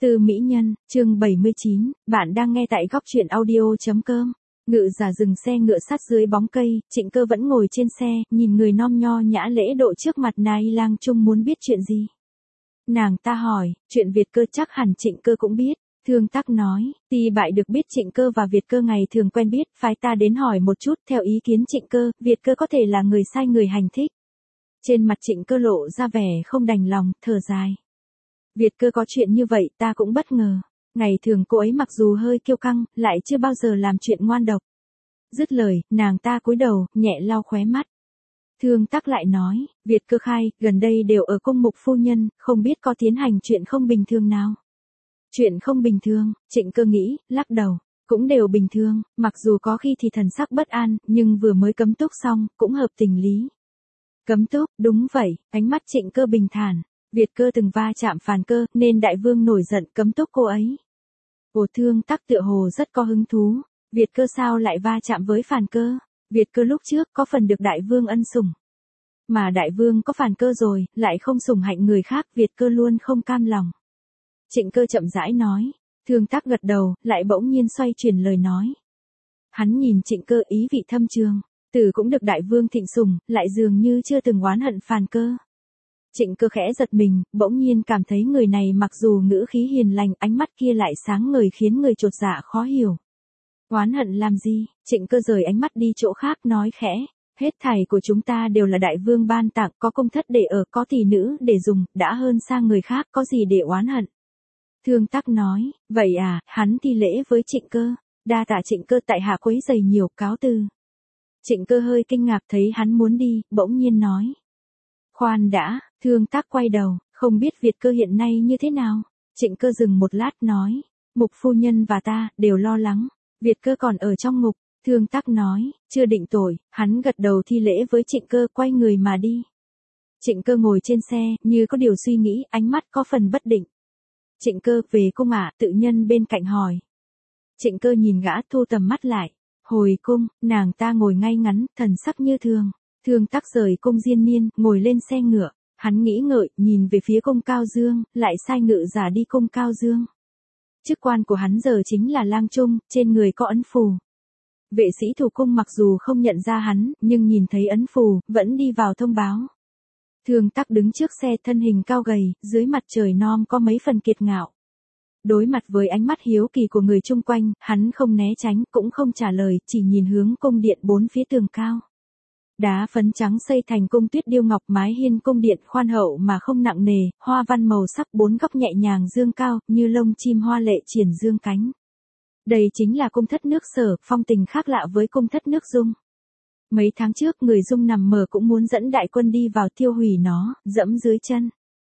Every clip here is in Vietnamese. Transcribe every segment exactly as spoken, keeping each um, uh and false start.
Từ Mỹ Nhân, chương bảy mươi chín, bạn đang nghe tại góc truyện audio.com. Ngự giả dừng xe ngựa sát dưới bóng cây, Trịnh Cơ vẫn ngồi trên xe, nhìn người non nho nhã lễ độ trước mặt Nai Lang Trung muốn biết chuyện gì. Nàng ta hỏi, chuyện Việt Cơ chắc hẳn Trịnh Cơ cũng biết. Thương Tắc nói, Ti Bại được biết Trịnh Cơ và Việt Cơ ngày thường quen biết, phái ta đến hỏi một chút, theo ý kiến Trịnh Cơ, Việt Cơ có thể là người sai người hành thích. Trên mặt Trịnh Cơ lộ ra vẻ không đành lòng, thở dài. Việt Cơ có chuyện như vậy ta cũng bất ngờ. Ngày thường cô ấy mặc dù hơi kiêu căng, lại chưa bao giờ làm chuyện ngoan độc. Dứt lời, nàng ta cúi đầu, nhẹ lau khóe mắt. Thương Tắc lại nói, Việt Cơ khai, gần đây đều ở cung mục phu nhân, không biết có tiến hành chuyện không bình thường nào. Chuyện không bình thường, Trịnh Cơ nghĩ, lắc đầu, cũng đều bình thường, mặc dù có khi thì thần sắc bất an, nhưng vừa mới cấm túc xong, cũng hợp tình lý. Cấm túc, đúng vậy, ánh mắt Trịnh Cơ bình thản. Việt Cơ từng va chạm Phàn Cơ, nên đại vương nổi giận cấm túc cô ấy. Ồ, Thương Tắc tựa hồ rất có hứng thú. Việt Cơ sao lại va chạm với Phàn Cơ? Việt Cơ lúc trước có phần được đại vương ân sủng. Mà đại vương có Phàn Cơ rồi, lại không sủng hạnh người khác, Việt Cơ luôn không cam lòng. Trịnh Cơ chậm rãi nói. Thương Tắc gật đầu, lại bỗng nhiên xoay chuyển lời nói. Hắn nhìn Trịnh Cơ ý vị thâm trường. Tử cũng được đại vương thịnh sủng, lại dường như chưa từng oán hận Phàn Cơ. Trịnh Cơ khẽ giật mình, bỗng nhiên cảm thấy người này mặc dù ngữ khí hiền lành, ánh mắt kia lại sáng ngời khiến người chột dạ khó hiểu. Oán hận làm gì? Trịnh Cơ rời ánh mắt đi chỗ khác nói khẽ, hết thảy của chúng ta đều là đại vương ban tặng, có công thất để ở, có tỷ nữ để dùng, đã hơn sang người khác, có gì để oán hận. Thương Tắc nói, vậy à, hắn thi lễ với Trịnh Cơ, đa tạ Trịnh Cơ tại hạ quấy rầy nhiều, cáo từ. Trịnh Cơ hơi kinh ngạc thấy hắn muốn đi, bỗng nhiên nói. Khoan đã, Thương Tắc quay đầu, không biết Việt Cơ hiện nay như thế nào. Trịnh Cơ dừng một lát nói, mục phu nhân và ta, đều lo lắng. Việt Cơ còn ở trong ngục, Thương Tắc nói, chưa định tội, hắn gật đầu thi lễ với Trịnh Cơ quay người mà đi. Trịnh Cơ ngồi trên xe, như có điều suy nghĩ, ánh mắt có phần bất định. Trịnh Cơ, về cung ạ, tự nhân bên cạnh hỏi. Trịnh Cơ nhìn gã thu tầm mắt lại. Hồi cung, nàng ta ngồi ngay ngắn, thần sắc như thường. Thương Tắc rời cung Diên Niên, ngồi lên xe ngựa. Hắn nghĩ ngợi, nhìn về phía cung Cao Dương, lại sai ngự giả đi cung Cao Dương. Chức quan của hắn giờ chính là lang trung, trên người có ấn phù. Vệ sĩ thủ cung mặc dù không nhận ra hắn, nhưng nhìn thấy ấn phù, vẫn đi vào thông báo. Thương Tắc đứng trước xe, thân hình cao gầy, dưới mặt trời non có mấy phần kiệt ngạo. Đối mặt với ánh mắt hiếu kỳ của người chung quanh, hắn không né tránh, cũng không trả lời, chỉ nhìn hướng cung điện bốn phía tường cao. Đá phấn trắng xây thành cung tuyết điêu ngọc, mái hiên cung điện khoan hậu mà không nặng nề, hoa văn màu sắc bốn góc nhẹ nhàng dương cao, như lông chim hoa lệ triển dương cánh. Đây chính là cung thất nước Sở, phong tình khác lạ với cung thất nước Dung. Mấy tháng trước người Dung nằm mơ cũng muốn dẫn đại quân đi vào tiêu hủy nó, dẫm dưới chân.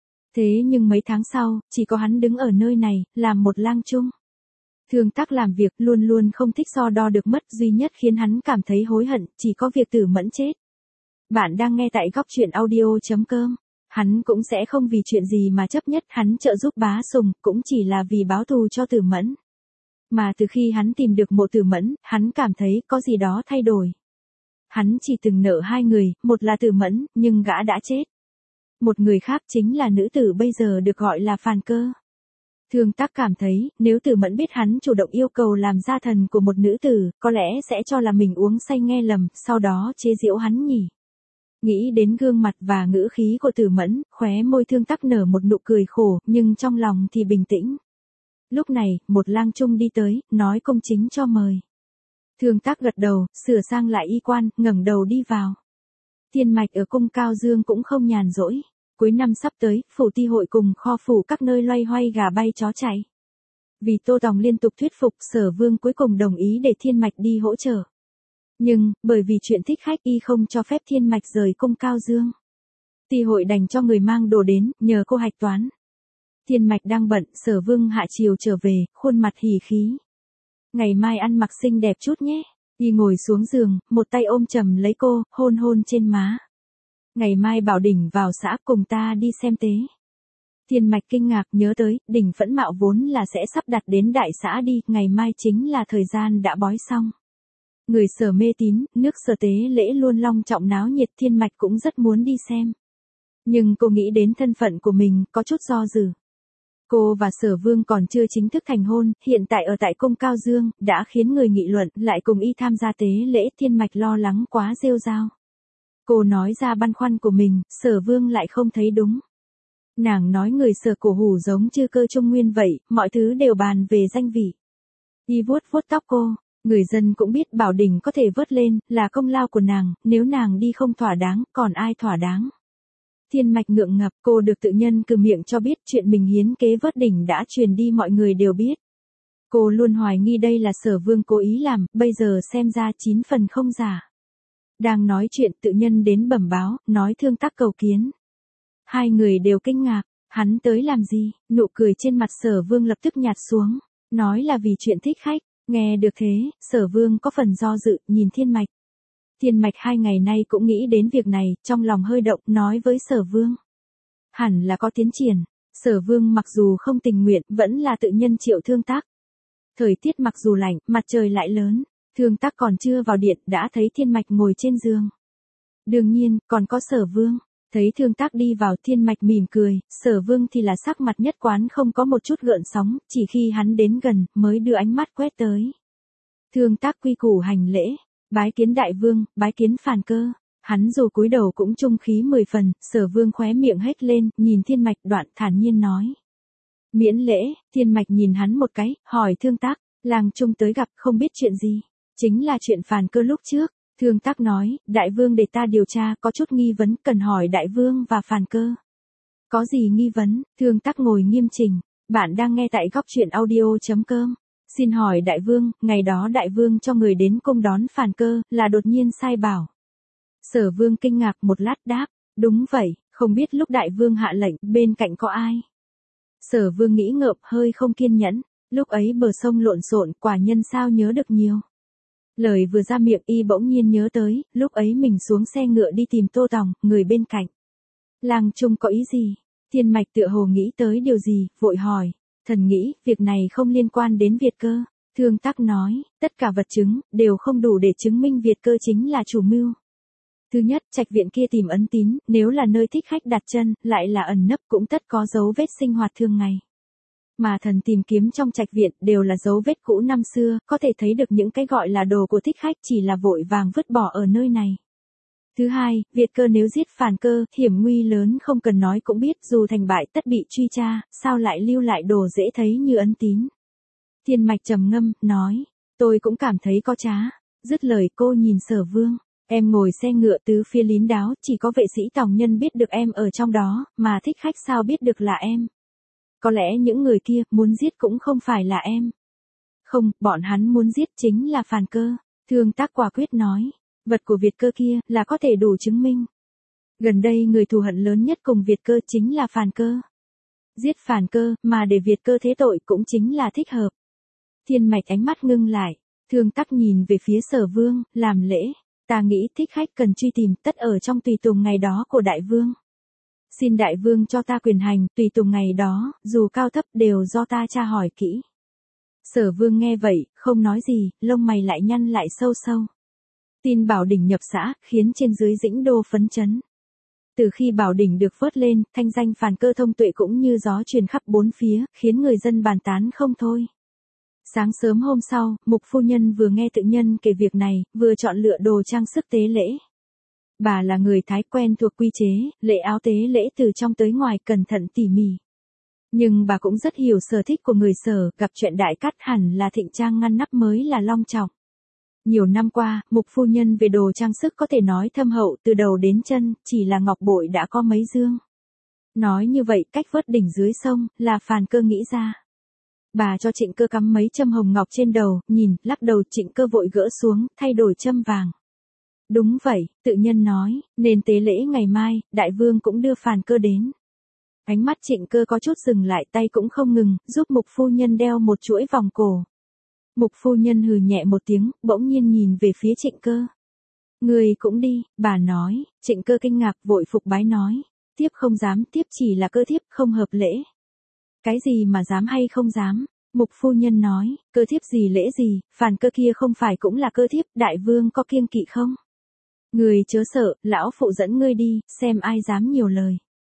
Thế nhưng mấy tháng sau, chỉ có hắn đứng ở nơi này, làm một lang trung. Thương Tắc làm việc luôn luôn không thích so đo được mất, duy nhất khiến hắn cảm thấy hối hận, chỉ có việc Tử Mẫn chết. Bạn đang nghe tại góc truyện audio.com. Hắn cũng sẽ không vì chuyện gì mà chấp nhất, hắn trợ giúp Bá Sùng, cũng chỉ là vì báo thù cho Tử Mẫn. Mà từ khi hắn tìm được mộ Tử Mẫn, hắn cảm thấy có gì đó thay đổi. Hắn chỉ từng nợ hai người, một là Tử Mẫn, nhưng gã đã chết. Một người khác chính là nữ tử bây giờ được gọi là Phàn Cơ. Thương Tắc cảm thấy, nếu Tử Mẫn biết hắn chủ động yêu cầu làm gia thần của một nữ tử, có lẽ sẽ cho là mình uống say nghe lầm, sau đó chế giễu hắn nhỉ. Nghĩ đến gương mặt và ngữ khí của Tử Mẫn, khóe môi Thương Tắc nở một nụ cười khổ, nhưng trong lòng thì bình tĩnh. Lúc này, một lang trung đi tới, nói công chính cho mời. Thương Tắc gật đầu, sửa sang lại y quan, ngẩng đầu đi vào. Thiên mạch ở cung Cao Dương cũng không nhàn rỗi. Cuối năm sắp tới, phủ ti hội cùng kho phủ các nơi loay hoay gà bay chó chạy. Vì Tô Tòng liên tục thuyết phục, Sở Vương cuối cùng đồng ý để Thiên Mạch đi hỗ trợ. Nhưng, bởi vì chuyện thích khách y không cho phép Thiên Mạch rời cung Cao Dương. Ti hội đành cho người mang đồ đến, nhờ cô hạch toán. Thiên Mạch đang bận, Sở Vương hạ chiều trở về, khuôn mặt hỉ khí. Ngày mai ăn mặc xinh đẹp chút nhé. Y ngồi xuống giường, một tay ôm chầm lấy cô, hôn hôn trên má. Ngày mai bảo Đỉnh vào xã cùng ta đi xem tế. Thiên Mạch kinh ngạc nhớ tới, Đỉnh Phẫn Mạo vốn là sẽ sắp đặt đến đại xã đi, ngày mai chính là thời gian đã bói xong. Người Sở mê tín, nước Sở tế lễ luôn long trọng náo nhiệt, Thiên Mạch cũng rất muốn đi xem. Nhưng cô nghĩ đến thân phận của mình, có chút do dự. Cô và Sở Vương còn chưa chính thức thành hôn, hiện tại ở tại cung Cao Dương, đã khiến người nghị luận, lại cùng y tham gia tế lễ. Thiên Mạch lo lắng quá rêu rao. Cô nói ra băn khoăn của mình, Sở Vương lại không thấy đúng. Nàng nói người Sở cổ hủ giống chư cơ trung nguyên vậy, mọi thứ đều bàn về danh vị. Y vuốt vuốt tóc cô, người dân cũng biết Bảo Đình có thể vớt lên, là công lao của nàng, nếu nàng đi không thỏa đáng, còn ai thỏa đáng. Thiên Mạch ngượng ngập, cô được tự nhân cử miệng cho biết chuyện mình hiến kế vớt đỉnh đã truyền đi, mọi người đều biết. Cô luôn hoài nghi đây là Sở Vương cố ý làm, bây giờ xem ra chín phần không giả. Đang nói chuyện tự nhân đến bẩm báo, nói Thương Tác cầu kiến. Hai người đều kinh ngạc, hắn tới làm gì, nụ cười trên mặt Sở Vương lập tức nhạt xuống, nói là vì chuyện thích khách. Nghe được thế, Sở Vương có phần do dự, nhìn Thiên Mạch. Thiên Mạch hai ngày nay cũng nghĩ đến việc này, trong lòng hơi động, nói với Sở Vương. Hẳn là có tiến triển. Sở Vương mặc dù không tình nguyện, vẫn là tự nhân triệu Thương Tác. Thời tiết mặc dù lạnh, mặt trời lại lớn, Thương Tác còn chưa vào điện, đã thấy Thiên Mạch ngồi trên giường. Đương nhiên, còn có Sở Vương. Thấy Thương Tác đi vào, Thiên Mạch mỉm cười, Sở Vương thì là sắc mặt nhất quán không có một chút gợn sóng, chỉ khi hắn đến gần, mới đưa ánh mắt quét tới. Thương Tác quy củ hành lễ, bái kiến đại vương, bái kiến Phàn Cơ. Hắn dù cúi đầu cũng trung khí mười phần, Sở Vương khóe miệng hết lên, nhìn Thiên Mạch đoạn thản nhiên nói. Miễn lễ. Thiên Mạch nhìn hắn một cái, hỏi Thương Tác, làng trung tới gặp không biết chuyện gì. Chính là chuyện Phàn Cơ lúc trước. Thương Tác nói, đại vương để ta điều tra, có chút nghi vấn, cần hỏi đại vương và Phàn Cơ. Có gì nghi vấn? Thương Tác ngồi nghiêm chỉnh. Bạn đang nghe tại góc truyện audio chấm com. Xin hỏi đại vương, ngày đó đại vương cho người đến cung đón Phàn Cơ, là đột nhiên sai bảo. Sở Vương kinh ngạc một lát đáp, đúng vậy, không biết lúc đại vương hạ lệnh, bên cạnh có ai. Sở Vương nghĩ ngợm, hơi không kiên nhẫn, lúc ấy bờ sông lộn xộn, quả nhân sao nhớ được nhiều. Lời vừa ra miệng y bỗng nhiên nhớ tới, lúc ấy mình xuống xe ngựa đi tìm Tô Tòng, người bên cạnh. Làng trung có ý gì? Thiên Mạch tựa hồ nghĩ tới điều gì, vội hỏi. Thần nghĩ, việc này không liên quan đến Việt Cơ. Thương Tác nói, tất cả vật chứng, đều không đủ để chứng minh Việt Cơ chính là chủ mưu. Thứ nhất, trạch viện kia tìm ấn tín, nếu là nơi thích khách đặt chân, lại là ẩn nấp cũng tất có dấu vết sinh hoạt thường ngày. Mà thần tìm kiếm trong trạch viện đều là dấu vết cũ năm xưa, có thể thấy được những cái gọi là đồ của thích khách chỉ là vội vàng vứt bỏ ở nơi này. Thứ hai, Việt Cơ nếu giết Phàn Cơ, hiểm nguy lớn không cần nói cũng biết, dù thành bại tất bị truy tra, sao lại lưu lại đồ dễ thấy như ấn tín. Thiên Mạch trầm ngâm, nói, tôi cũng cảm thấy có trá. Dứt lời cô nhìn Sở Vương, em ngồi xe ngựa tứ phía lín đáo, chỉ có vệ sĩ tòng nhân biết được em ở trong đó, mà thích khách sao biết được là em. Có lẽ những người kia muốn giết cũng không phải là em. Không, bọn hắn muốn giết chính là Phàn Cơ. Thương Tác quả quyết nói, vật của Việt Cơ kia là có thể đủ chứng minh. Gần đây người thù hận lớn nhất cùng Việt Cơ chính là Phàn Cơ. Giết Phàn Cơ mà để Việt Cơ thế tội cũng chính là thích hợp. Thiên Mạch ánh mắt ngưng lại, Thương Tác nhìn về phía Sở Vương, làm lễ. Ta nghĩ thích khách cần truy tìm, tất ở trong tùy tùng ngày đó của đại vương. Xin đại vương cho ta quyền hành, tùy tùng ngày đó, dù cao thấp đều do ta tra hỏi kỹ. Sở Vương nghe vậy, không nói gì, lông mày lại nhăn lại sâu sâu. Tin Bảo Đình nhập xã, khiến trên dưới Dĩnh Đô phấn chấn. Từ khi Bảo Đình được vớt lên, thanh danh Phàn Cơ thông tuệ cũng như gió truyền khắp bốn phía, khiến người dân bàn tán không thôi. Sáng sớm hôm sau, Mục phu nhân vừa nghe tự nhân kể việc này, vừa chọn lựa đồ trang sức tế lễ. Bà là người Thái quen thuộc quy chế, lễ áo tế lễ từ trong tới ngoài cẩn thận tỉ mỉ. Nhưng bà cũng rất hiểu sở thích của người Sở, gặp chuyện đại cát hẳn là thịnh trang ngăn nắp mới là long trọng. Nhiều năm qua, Mục phu nhân về đồ trang sức có thể nói thâm hậu từ đầu đến chân, chỉ là ngọc bội đã có mấy dương. Nói như vậy, cách vớt đỉnh dưới sông, là Phàn Cơ nghĩ ra. Bà cho Trịnh Cơ cắm mấy châm hồng ngọc trên đầu, nhìn, lắc đầu. Trịnh Cơ vội gỡ xuống, thay đổi châm vàng. Đúng vậy, tự nhân nói, nên tế lễ ngày mai, đại vương cũng đưa Phàn Cơ đến. Ánh mắt Trịnh Cơ có chút dừng lại, tay cũng không ngừng, giúp Mục phu nhân đeo một chuỗi vòng cổ. Mục phu nhân hừ nhẹ một tiếng, bỗng nhiên nhìn về phía Trịnh Cơ. Người cũng đi, bà nói. Trịnh Cơ kinh ngạc vội phục bái nói. Tiếp không dám, tiếp chỉ là cơ thiếp không hợp lễ. Cái gì mà dám hay không dám? Mục phu nhân nói, cơ thiếp gì lễ gì, Phàn Cơ kia không phải cũng là cơ thiếp, đại vương có kiêng kỵ không? Người chớ sợ, lão phụ dẫn ngươi đi, xem ai dám nhiều lời.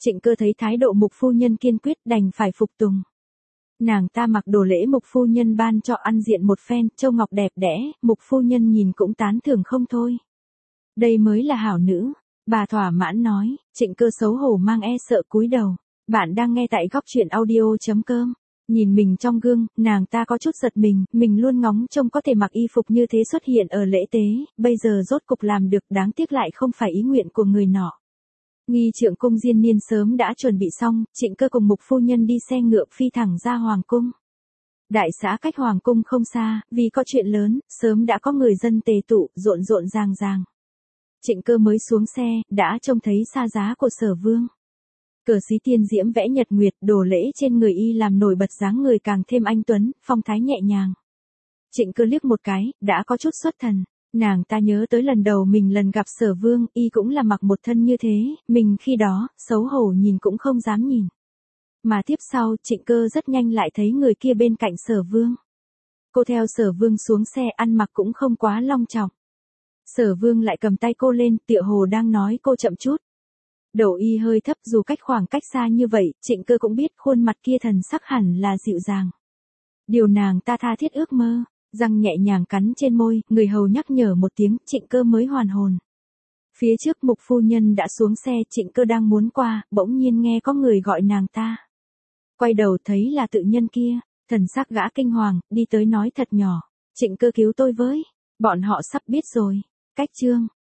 Trịnh Cơ thấy thái độ Mục phu nhân kiên quyết đành phải phục tùng. Nàng ta mặc đồ lễ Mục phu nhân ban cho ăn diện một phen, châu ngọc đẹp đẽ, Mục phu nhân nhìn cũng tán thưởng không thôi. Đây mới là hảo nữ, bà thỏa mãn nói. Trịnh Cơ xấu hổ mang e sợ cúi đầu. Bạn đang nghe tại góc truyện audio.com. Nhìn mình trong gương, nàng ta có chút giật mình, mình luôn ngóng trông có thể mặc y phục như thế xuất hiện ở lễ tế, bây giờ rốt cục làm được, đáng tiếc lại không phải ý nguyện của người nọ. Nghi trượng cung diên niên sớm đã chuẩn bị xong, Trịnh Cơ cùng Mục phu nhân đi xe ngựa phi thẳng ra hoàng cung. Đại xã cách hoàng cung không xa, vì có chuyện lớn, sớm đã có người dân tề tụ, rộn rộn ràng ràng. Trịnh Cơ mới xuống xe, đã trông thấy xa giá của Sở Vương. Cờ xí tiên diễm vẽ nhật nguyệt, đồ lễ trên người y làm nổi bật dáng người càng thêm anh tuấn, phong thái nhẹ nhàng. Trịnh Cơ liếc một cái, đã có chút xuất thần. Nàng ta nhớ tới lần đầu mình lần gặp Sở Vương, y cũng là mặc một thân như thế, mình khi đó, xấu hổ nhìn cũng không dám nhìn. Mà tiếp sau, Trịnh Cơ rất nhanh lại thấy người kia bên cạnh Sở Vương. Cô theo Sở Vương xuống xe, ăn mặc cũng không quá long trọng. Sở Vương lại cầm tay cô lên, tựa hồ đang nói cô chậm chút. Đầu y hơi thấp, dù cách khoảng cách xa như vậy, Trịnh Cơ cũng biết khuôn mặt kia thần sắc hẳn là dịu dàng. Điều nàng ta tha thiết ước mơ, răng nhẹ nhàng cắn trên môi, người hầu nhắc nhở một tiếng, Trịnh Cơ mới hoàn hồn. Phía trước Mục phu nhân đã xuống xe, Trịnh Cơ đang muốn qua, bỗng nhiên nghe có người gọi nàng ta. Quay đầu thấy là tự nhân kia, thần sắc gã kinh hoàng, đi tới nói thật nhỏ, Trịnh Cơ cứu tôi với, bọn họ sắp biết rồi. Cách chương